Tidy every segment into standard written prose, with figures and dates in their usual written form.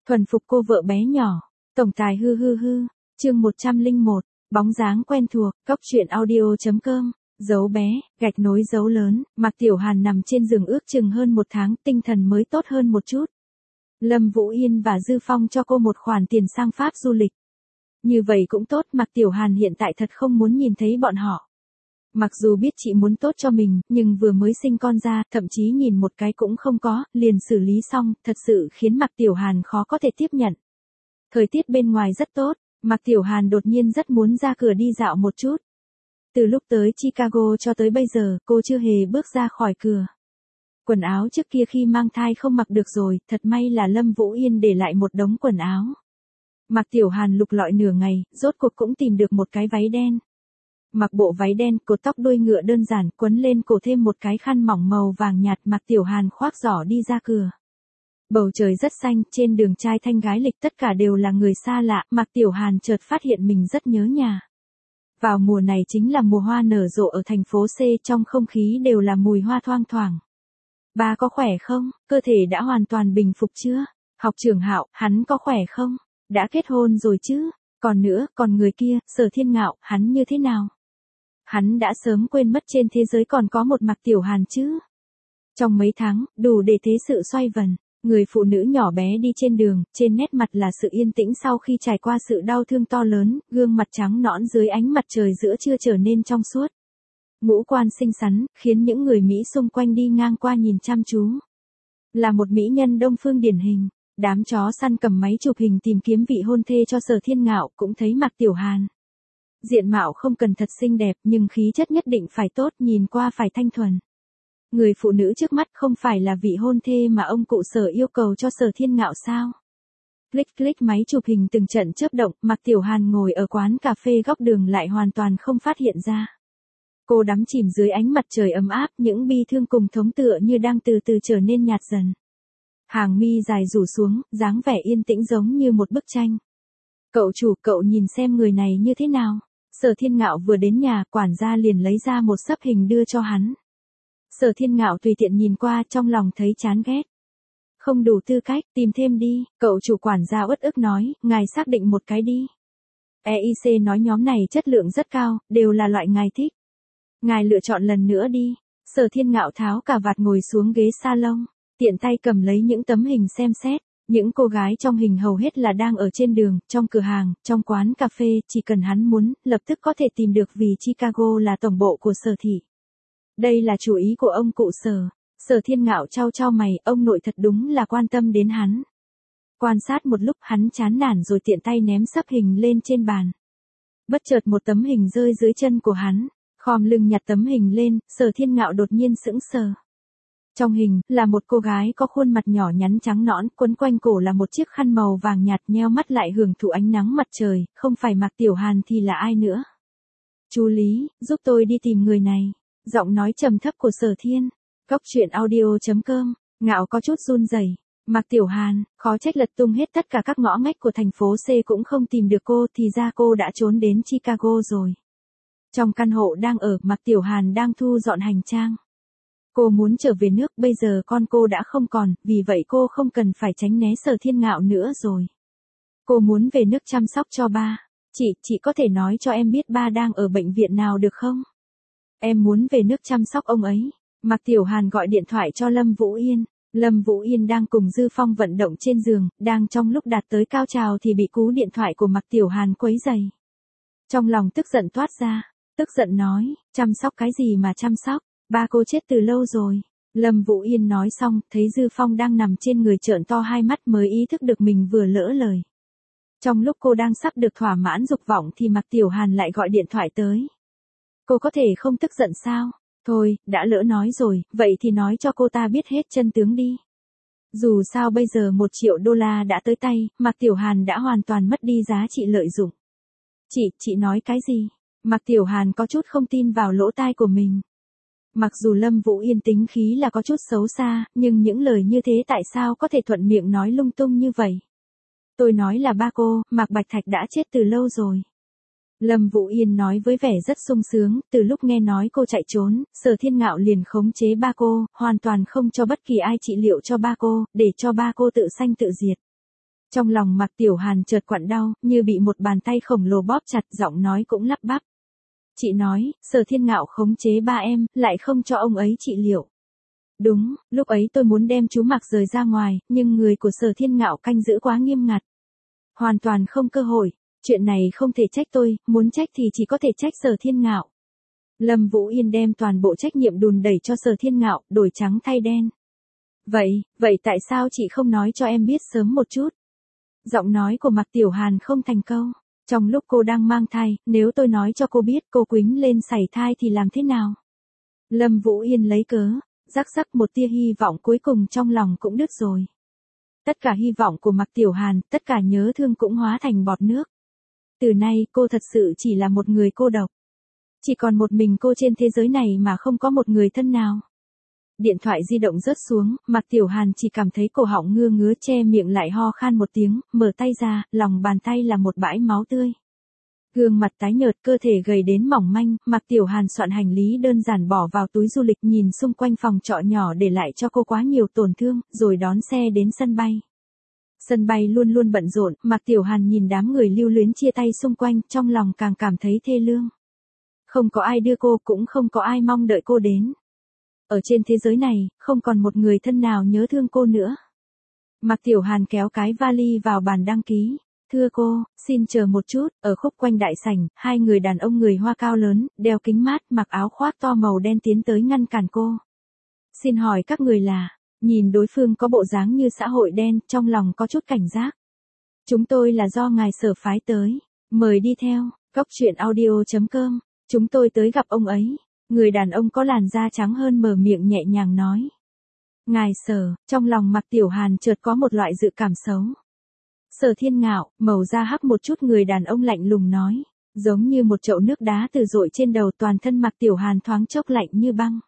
Thuần phục cô vợ bé nhỏ. Tổng tài hư hư hư. Chương 101. Bóng dáng quen thuộc. Góc truyện audio.com. Dấu bé, gạch nối dấu lớn. Mạc Tiểu Hàn nằm trên giường ước chừng hơn một tháng, tinh thần mới tốt hơn một chút. Lâm Vũ Yên và Dư Phong cho cô một khoản tiền sang Pháp du lịch. Như vậy cũng tốt, Mạc Tiểu Hàn hiện tại thật không muốn nhìn thấy bọn họ. Mặc dù biết chị muốn tốt cho mình, nhưng vừa mới sinh con ra, thậm chí nhìn một cái cũng không có, liền xử lý xong, thật sự khiến Mạc Tiểu Hàn khó có thể tiếp nhận. Thời tiết bên ngoài rất tốt, Mạc Tiểu Hàn đột nhiên rất muốn ra cửa đi dạo một chút. Từ lúc tới Chicago cho tới bây giờ, cô chưa hề bước ra khỏi cửa. Quần áo trước kia khi mang thai không mặc được rồi, thật may là Lâm Vũ Yên để lại một đống quần áo. Mạc Tiểu Hàn lục lọi nửa ngày, rốt cuộc cũng tìm được một cái váy đen. Mặc bộ váy đen, cột tóc đuôi ngựa đơn giản, quấn lên cổ thêm một cái khăn mỏng màu vàng nhạt, Mạc Tiểu Hàn khoác giỏ đi ra cửa. Bầu trời rất xanh, trên đường trai thanh gái lịch tất cả đều là người xa lạ, Mạc Tiểu Hàn chợt phát hiện mình rất nhớ nhà. Vào mùa này chính là mùa hoa nở rộ ở thành phố C, trong không khí đều là mùi hoa thoang thoảng. Ba có khỏe không? Cơ thể đã hoàn toàn bình phục chưa? Học trưởng Hạo, hắn có khỏe không? Đã kết hôn rồi chứ? Còn nữa, còn người kia, Sở Thiên Ngạo, hắn như thế nào? Hắn đã sớm quên mất trên thế giới còn có một Mạc Tiểu Hàn chứ? Trong mấy tháng, đủ để thế sự xoay vần. Người phụ nữ nhỏ bé đi trên đường, trên nét mặt là sự yên tĩnh sau khi trải qua sự đau thương to lớn, gương mặt trắng nõn dưới ánh mặt trời giữa trưa trở nên trong suốt. Ngũ quan xinh xắn, khiến những người Mỹ xung quanh đi ngang qua nhìn chăm chú. Là một mỹ nhân Đông phương điển hình, đám chó săn cầm máy chụp hình tìm kiếm vị hôn thê cho Sở Thiên Ngạo cũng thấy Mạc Tiểu Hàn. Diện mạo không cần thật xinh đẹp nhưng khí chất nhất định phải tốt, nhìn qua phải thanh thuần. Người phụ nữ trước mắt không phải là vị hôn thê mà ông cụ Sở yêu cầu cho Sở Thiên Ngạo sao? Click click máy chụp hình từng trận chớp động, Mạc Tiểu Hàn ngồi ở quán cà phê góc đường lại hoàn toàn không phát hiện ra. Cô đắm chìm dưới ánh mặt trời ấm áp, những bi thương cùng thống tựa như đang từ từ trở nên nhạt dần. Hàng mi dài rủ xuống, dáng vẻ yên tĩnh giống như một bức tranh. Cậu chủ, cậu nhìn xem người này như thế nào? Sở Thiên Ngạo vừa đến nhà, quản gia liền lấy ra một xấp hình đưa cho hắn. Sở Thiên Ngạo tùy tiện nhìn qua, trong lòng thấy chán ghét. Không đủ tư cách, tìm thêm đi, cậu chủ. Quản gia uất ức nói, ngài xác định một cái đi. EIC nói nhóm này chất lượng rất cao, đều là loại ngài thích. Ngài lựa chọn lần nữa đi. Sở Thiên Ngạo tháo cà vạt ngồi xuống ghế salon, tiện tay cầm lấy những tấm hình xem xét. Những cô gái trong hình hầu hết là đang ở trên đường, trong cửa hàng, trong quán cà phê, chỉ cần hắn muốn, lập tức có thể tìm được vì Chicago là tổng bộ của Sở thị. Đây là chủ ý của ông cụ Sở. Sở Thiên Ngạo chau chau mày, ông nội thật đúng là quan tâm đến hắn. Quan sát một lúc hắn chán nản rồi tiện tay ném xấp hình lên trên bàn. Bất chợt một tấm hình rơi dưới chân của hắn, khom lưng nhặt tấm hình lên, Sở Thiên Ngạo đột nhiên sững sờ. Trong hình, là một cô gái có khuôn mặt nhỏ nhắn trắng nõn, quấn quanh cổ là một chiếc khăn màu vàng nhạt, nheo mắt lại hưởng thụ ánh nắng mặt trời, không phải Mạc Tiểu Hàn thì là ai nữa. Chú Lý, giúp tôi đi tìm người này. Giọng nói trầm thấp của Sở Thiên. Góc truyện audio.com. Ngạo có chút run rẩy. Mạc Tiểu Hàn, khó trách lật tung hết tất cả các ngõ ngách của thành phố C cũng không tìm được cô, thì ra cô đã trốn đến Chicago rồi. Trong căn hộ đang ở, Mạc Tiểu Hàn đang thu dọn hành trang. Cô muốn trở về nước, bây giờ con cô đã không còn, vì vậy cô không cần phải tránh né Sở Thiên Ngạo nữa rồi. Cô muốn về nước chăm sóc cho ba. Chị có thể nói cho em biết ba đang ở bệnh viện nào được không? Em muốn về nước chăm sóc ông ấy. Mạc Tiểu Hàn gọi điện thoại cho Lâm Vũ Yên. Lâm Vũ Yên đang cùng Dư Phong vận động trên giường, đang trong lúc đạt tới cao trào thì bị cú điện thoại của Mạc Tiểu Hàn quấy rầy. Trong lòng tức giận toát ra, tức giận nói, chăm sóc cái gì mà chăm sóc, ba cô chết từ lâu rồi. Lâm Vũ Yên nói xong, thấy Dư Phong đang nằm trên người trợn to hai mắt mới ý thức được mình vừa lỡ lời. Trong lúc cô đang sắp được thỏa mãn dục vọng thì Mạc Tiểu Hàn lại gọi điện thoại tới. Cô có thể không tức giận sao? Thôi, đã lỡ nói rồi, vậy thì nói cho cô ta biết hết chân tướng đi. Dù sao bây giờ $1 triệu đã tới tay, Mạc Tiểu Hàn đã hoàn toàn mất đi giá trị lợi dụng. Chị nói cái gì? Mạc Tiểu Hàn có chút không tin vào lỗ tai của mình. Mặc dù Lâm Vũ Yên tính khí là có chút xấu xa, nhưng những lời như thế tại sao có thể thuận miệng nói lung tung như vậy? Tôi nói là ba cô, Mạc Bạch Thạch đã chết từ lâu rồi. Lâm Vũ Yên nói với vẻ rất sung sướng, từ lúc nghe nói cô chạy trốn, Sở Thiên Ngạo liền khống chế ba cô, hoàn toàn không cho bất kỳ ai trị liệu cho ba cô, để cho ba cô tự sanh tự diệt. Trong lòng Mạc Tiểu Hàn chợt quặn đau, như bị một bàn tay khổng lồ bóp chặt, giọng nói cũng lắp bắp. Chị nói, Sở Thiên Ngạo khống chế ba em, lại không cho ông ấy trị liệu. Đúng, lúc ấy tôi muốn đem chú Mạc rời ra ngoài, nhưng người của Sở Thiên Ngạo canh giữ quá nghiêm ngặt. Hoàn toàn không cơ hội, chuyện này không thể trách tôi, muốn trách thì chỉ có thể trách Sở Thiên Ngạo. Lâm Vũ Yên đem toàn bộ trách nhiệm đùn đẩy cho Sở Thiên Ngạo, đổi trắng thay đen. Vậy tại sao chị không nói cho em biết sớm một chút? Giọng nói của Mạc Tiểu Hàn không thành câu. Trong lúc cô đang mang thai, nếu tôi nói cho cô biết cô quýnh lên sảy thai thì làm thế nào? Lâm Vũ Yên lấy cớ, rắc một tia hy vọng cuối cùng trong lòng cũng đứt rồi. Tất cả hy vọng của Mạc Tiểu Hàn, tất cả nhớ thương cũng hóa thành bọt nước. Từ nay cô thật sự chỉ là một người cô độc. Chỉ còn một mình cô trên thế giới này mà không có một người thân nào. Điện thoại di động rớt xuống, Mạc Tiểu Hàn chỉ cảm thấy cổ họng ngứa ngứa, che miệng lại ho khan một tiếng, mở tay ra, lòng bàn tay là một bãi máu tươi. Gương mặt tái nhợt, cơ thể gầy đến mỏng manh, Mạc Tiểu Hàn soạn hành lý đơn giản bỏ vào túi du lịch, nhìn xung quanh phòng trọ nhỏ để lại cho cô quá nhiều tổn thương, rồi đón xe đến sân bay. Sân bay luôn luôn bận rộn, Mạc Tiểu Hàn nhìn đám người lưu luyến chia tay xung quanh, trong lòng càng cảm thấy thê lương. Không có ai đưa cô, cũng không có ai mong đợi cô đến. Ở trên thế giới này, không còn một người thân nào nhớ thương cô nữa. Mạc Tiểu Hàn kéo cái vali vào bàn đăng ký. Thưa cô, xin chờ một chút, ở khúc quanh đại sảnh, hai người đàn ông người Hoa cao lớn, đeo kính mát, mặc áo khoác to màu đen tiến tới ngăn cản cô. Xin hỏi các người là, nhìn đối phương có bộ dáng như xã hội đen, trong lòng có chút cảnh giác. Chúng tôi là do ngài Sở phái tới, mời đi theo, coctruyện.audio.com, chúng tôi tới gặp ông ấy. Người đàn ông có làn da trắng hơn mở miệng nhẹ nhàng nói. Ngài Sở, trong lòng Mạc Tiểu Hàn chợt có một loại dự cảm xấu. Sở Thiên Ngạo, màu da hắc một chút, người đàn ông lạnh lùng nói. Giống như một chậu nước đá từ dội trên đầu, toàn thân Mạc Tiểu Hàn thoáng chốc lạnh như băng.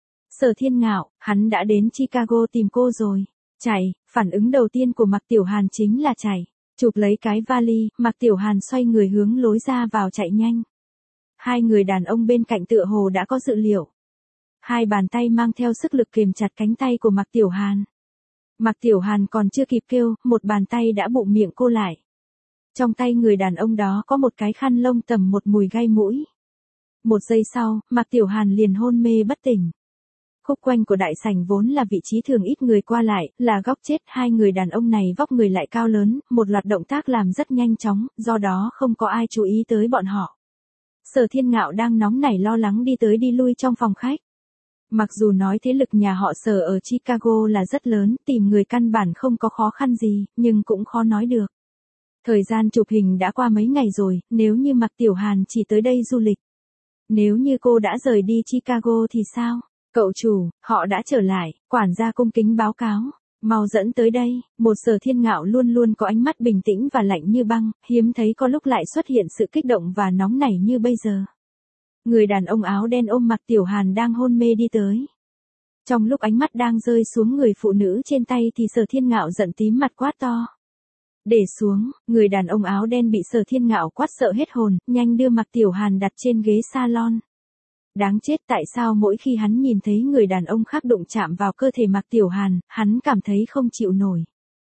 Sở Thiên Ngạo, hắn đã đến Chicago tìm cô rồi. Chạy, phản ứng đầu tiên của Mạc Tiểu Hàn chính là chạy. Chụp lấy cái vali, Mạc Tiểu Hàn xoay người hướng lối ra vào chạy nhanh. Hai người đàn ông bên cạnh tựa hồ đã có dự liệu. Hai bàn tay mang theo sức lực kềm chặt cánh tay của Mạc Tiểu Hàn. Mạc Tiểu Hàn còn chưa kịp kêu, một bàn tay đã bụng miệng cô lại. Trong tay người đàn ông đó có một cái khăn lông tẩm một mùi gai mũi. Một giây sau, Mạc Tiểu Hàn liền hôn mê bất tỉnh. Khúc quanh của đại sảnh vốn là vị trí thường ít người qua lại, là góc chết. Hai người đàn ông này vóc người lại cao lớn, một loạt động tác làm rất nhanh chóng, do đó không có ai chú ý tới bọn họ. Sở Thiên Ngạo đang nóng nảy lo lắng đi tới đi lui trong phòng khách. Mặc dù nói thế lực nhà họ Sở ở Chicago là rất lớn, tìm người căn bản không có khó khăn gì, nhưng cũng khó nói được. Thời gian chụp hình đã qua mấy ngày rồi, nếu như Mạc Tiểu Hàn chỉ tới đây du lịch. Nếu như cô đã rời đi Chicago thì sao? Cậu chủ, họ đã trở lại, quản gia cung kính báo cáo. Mau dẫn tới đây, một Sở Thiên Ngạo luôn luôn có ánh mắt bình tĩnh và lạnh như băng, hiếm thấy có lúc lại xuất hiện sự kích động và nóng nảy như bây giờ. Người đàn ông áo đen ôm Mạc Tiểu Hàn đang hôn mê đi tới. Trong lúc ánh mắt đang rơi xuống người phụ nữ trên tay thì Sở Thiên Ngạo giận tím mặt quát to. Để xuống, người đàn ông áo đen bị Sở Thiên Ngạo quát sợ hết hồn, nhanh đưa Mạc Tiểu Hàn đặt trên ghế salon. Đáng chết, tại sao mỗi khi hắn nhìn thấy người đàn ông khác đụng chạm vào cơ thể Mạc Tiểu Hàn, hắn cảm thấy không chịu nổi.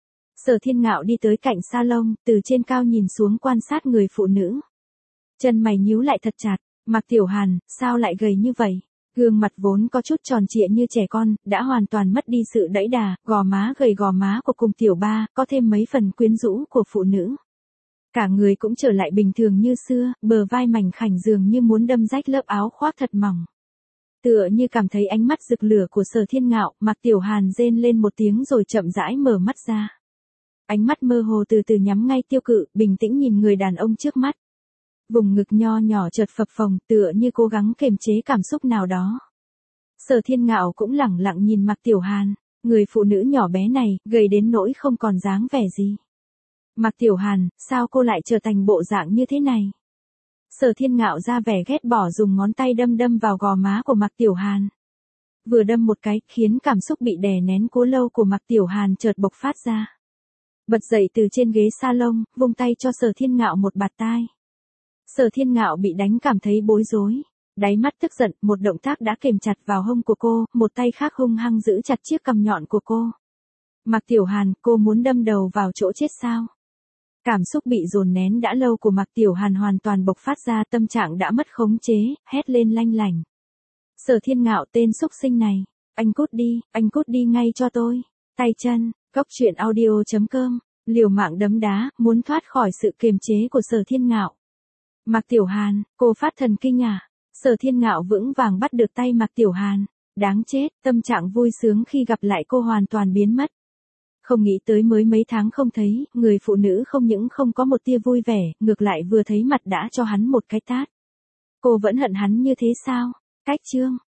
Sở Thiên Ngạo đi tới cạnh salon, từ trên cao nhìn xuống quan sát người phụ nữ. Chân mày nhíu lại thật chặt, Mạc Tiểu Hàn, sao lại gầy như vậy? Gương mặt vốn có chút tròn trịa như trẻ con, đã hoàn toàn mất đi sự đẫy đà, gò má gầy gò má của cùng tiểu ba, có thêm mấy phần quyến rũ của phụ nữ. Cả người cũng trở lại bình thường như xưa, bờ vai mảnh khảnh dường như muốn đâm rách lớp áo khoác thật mỏng. Tựa như cảm thấy ánh mắt rực lửa của Sở Thiên Ngạo, Mạc Tiểu Hàn rên lên một tiếng rồi chậm rãi mở mắt ra. Ánh mắt mơ hồ từ từ nhắm ngay tiêu cự, bình tĩnh nhìn người đàn ông trước mắt. Vùng ngực nho nhỏ chợt phập phồng, tựa như cố gắng kiềm chế cảm xúc nào đó. Sở Thiên Ngạo cũng lẳng lặng nhìn Mạc Tiểu Hàn, người phụ nữ nhỏ bé này, gầy đến nỗi không còn dáng vẻ gì. Mạc Tiểu Hàn, sao cô lại trở thành bộ dạng như thế này? Sở Thiên Ngạo ra vẻ ghét bỏ, dùng ngón tay đâm vào gò má của Mạc Tiểu Hàn. Vừa đâm một cái, khiến cảm xúc bị đè nén cố lâu của Mạc Tiểu Hàn chợt bộc phát ra. Bật dậy từ trên ghế salon, vung tay cho Sở Thiên Ngạo một bạt tai. Sở Thiên Ngạo bị đánh cảm thấy bối rối. Đáy mắt tức giận, một động tác đã kềm chặt vào hông của cô, một tay khác hung hăng giữ chặt chiếc cằm nhọn của cô. Mạc Tiểu Hàn, cô muốn đâm đầu vào chỗ chết sao? Cảm xúc bị dồn nén đã lâu của Mạc Tiểu Hàn hoàn toàn bộc phát ra, tâm trạng đã mất khống chế, hét lên lanh lảnh. Sở Thiên Ngạo, tên xúc sinh này, anh cút đi ngay cho tôi. Tay chân, Cốc truyện audio.com, liều mạng đấm đá, muốn thoát khỏi sự kiềm chế của Sở Thiên Ngạo. Mạc Tiểu Hàn, cô phát thần kinh à? Sở Thiên Ngạo vững vàng bắt được tay Mạc Tiểu Hàn. Đáng chết, tâm trạng vui sướng khi gặp lại cô hoàn toàn biến mất. Không nghĩ tới mới mấy tháng không thấy, người phụ nữ không những không có một tia vui vẻ, ngược lại vừa thấy mặt đã cho hắn một cái tát. Cô vẫn hận hắn như thế sao? Cách chương.